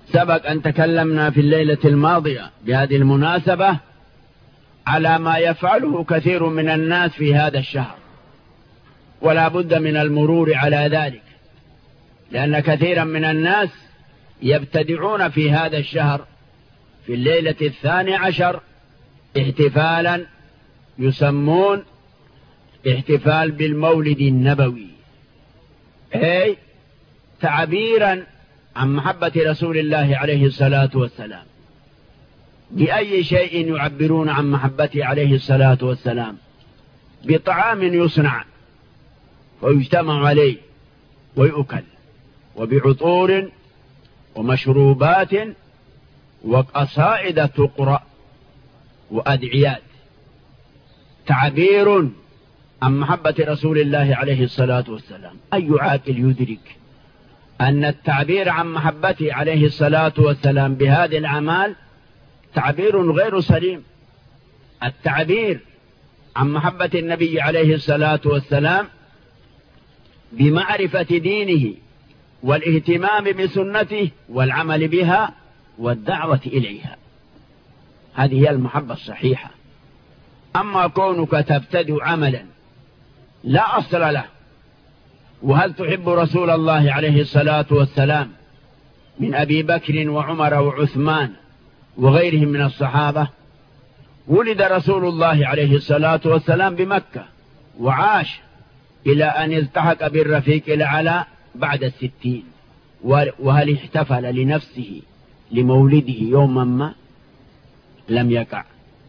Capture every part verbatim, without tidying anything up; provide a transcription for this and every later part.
سبق أن تكلمنا في الليلة الماضية بهذه المناسبة على ما يفعله كثير من الناس في هذا الشهر، ولا بد من المرور على ذلك، لأن كثيرا من الناس يبتدعون في هذا الشهر في الليلة الثاني عشر احتفالا يسمون احتفال بالمولد النبوي، أي تعبيرا عن محبة رسول الله عليه الصلاة والسلام. بأي شيء يعبرون عن محبته عليه الصلاة والسلام؟ بطعام يصنع ويجتمع عليه ويؤكل، وبعطور ومشروبات وقصائد تقرأ وأدعيات، تعبير عن محبة رسول الله عليه الصلاة والسلام. أي عاقل يدرك أن التعبير عن محبته عليه الصلاة والسلام بهذه الأعمال تعبير غير سليم؟ التعبير عن محبة النبي عليه الصلاة والسلام بمعرفة دينه والاهتمام بسنته والعمل بها والدعوة إليها، هذه هي المحبة الصحيحة. أما كونك تبتدع عملا لا أصل له، وهل تحب رسول الله عليه الصلاة والسلام من أبي بكر وعمر وعثمان وغيرهم من الصحابة؟ ولد رسول الله عليه الصلاة والسلام بمكة وعاش إلى أن التحق بالرفيق الأعلى بعد الستين، وهل احتفل لنفسه لمولده يوما ما؟ لم يقع.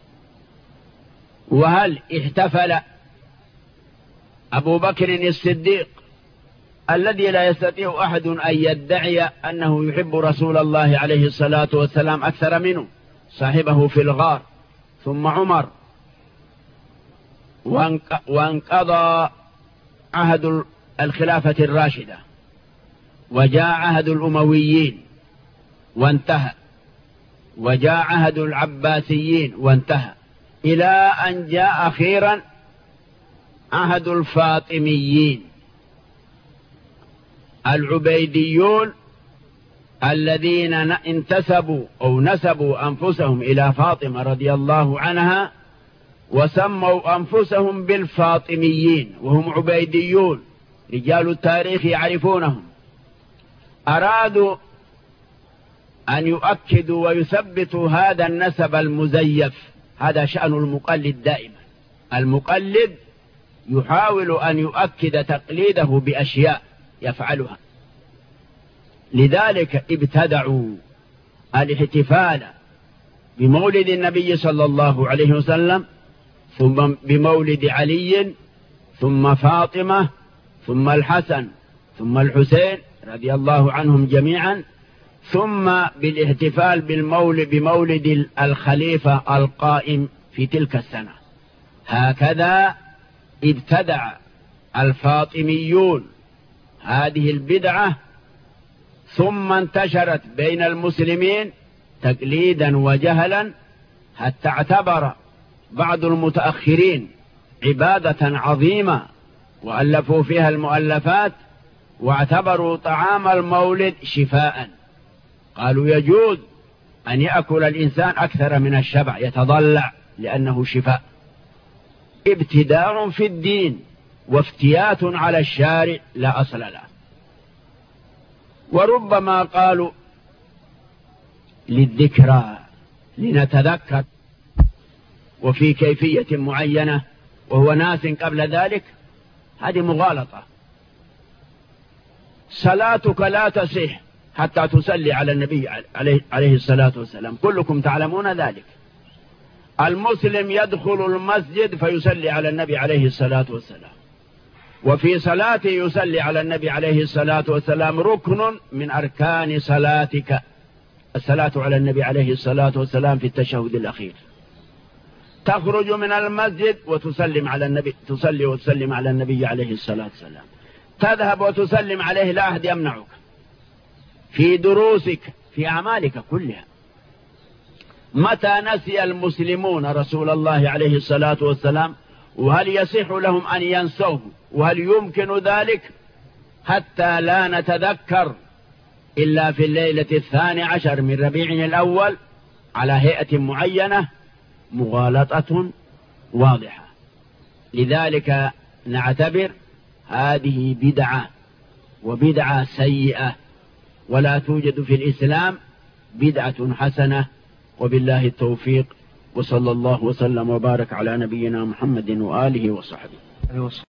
وهل احتفل أبو بكر الصديق الذي لا يستطيع أحد أن يدعي أنه يحب رسول الله عليه الصلاة والسلام أكثر منه، صاحبه في الغار، ثم عمر، وانقضى عهد الخلافة الراشدة وجاء عهد الأمويين وانتهى، وجاء عهد العباسيين وانتهى، إلى أن جاء أخيرا عهد الفاطميين العبيديون الذين انتسبوا أو نسبوا أنفسهم إلى فاطمة رضي الله عنها وسموا أنفسهم بالفاطميين، وهم عبيديون، رجال التاريخ يعرفونهم. أرادوا أن يؤكدوا ويثبتوا هذا النسب المزيف. هذا شأن المقلد دائما، المقلد يحاول أن يؤكد تقليده بأشياء يفعلها. لذلك ابتدعوا الاحتفال بمولد النبي صلى الله عليه وسلم، ثم بمولد علي، ثم فاطمة، ثم الحسن، ثم الحسين رضي الله عنهم جميعا، ثم بالاحتفال بالمولد بمولد الخليفة القائم في تلك السنة. هكذا ابتدع الفاطميون هذه البدعة، ثم انتشرت بين المسلمين تقليدا وجهلا، حتى اعتبر بعض المتأخرين عبادة عظيمة وألفوا فيها المؤلفات، واعتبروا طعام المولد شفاء. قالوا يجوز أن يأكل الإنسان أكثر من الشبع، يتضلع لأنه شفاء. ابتداع في الدين وافتيات على الشارع لا أصل له. وربما قالوا للذكرى، لنتذكر، وفي كيفية معينة وهو ناس قبل ذلك، هذه مغالطة. صلاتك لا تصح حتى تصلي على النبي عليه, عليه الصلاة والسلام، كلكم تعلمون ذلك. المسلم يدخل المسجد فيصلي على النبي عليه الصلاة والسلام، وفي صلاته يصلي على النبي عليه الصلاة والسلام، ركن من أركان صلاتك الصلاة على النبي عليه الصلاة والسلام في التشهد الأخير. تخرج من المسجد وتسلم على النبي، تصلي وتسلم على النبي عليه الصلاة والسلام، تذهب وتسلم عليه، لا أحد يمنعك في دروسك في أعمالك كلها. متى نسي المسلمون رسول الله عليه الصلاة والسلام؟ وهل يصح لهم أن ينسوه؟ وهل يمكن ذلك؟ حتى لا نتذكر إلا في الليلة الثاني عشر من ربيع الأول على هيئة معينة مغالطة واضحة. لذلك نعتبر هذه بدعة، وبدعة سيئة، ولا توجد في الإسلام بدعة حسنة. وبالله التوفيق، وصلى الله وسلم وبارك على نبينا محمد وآله وصحبه.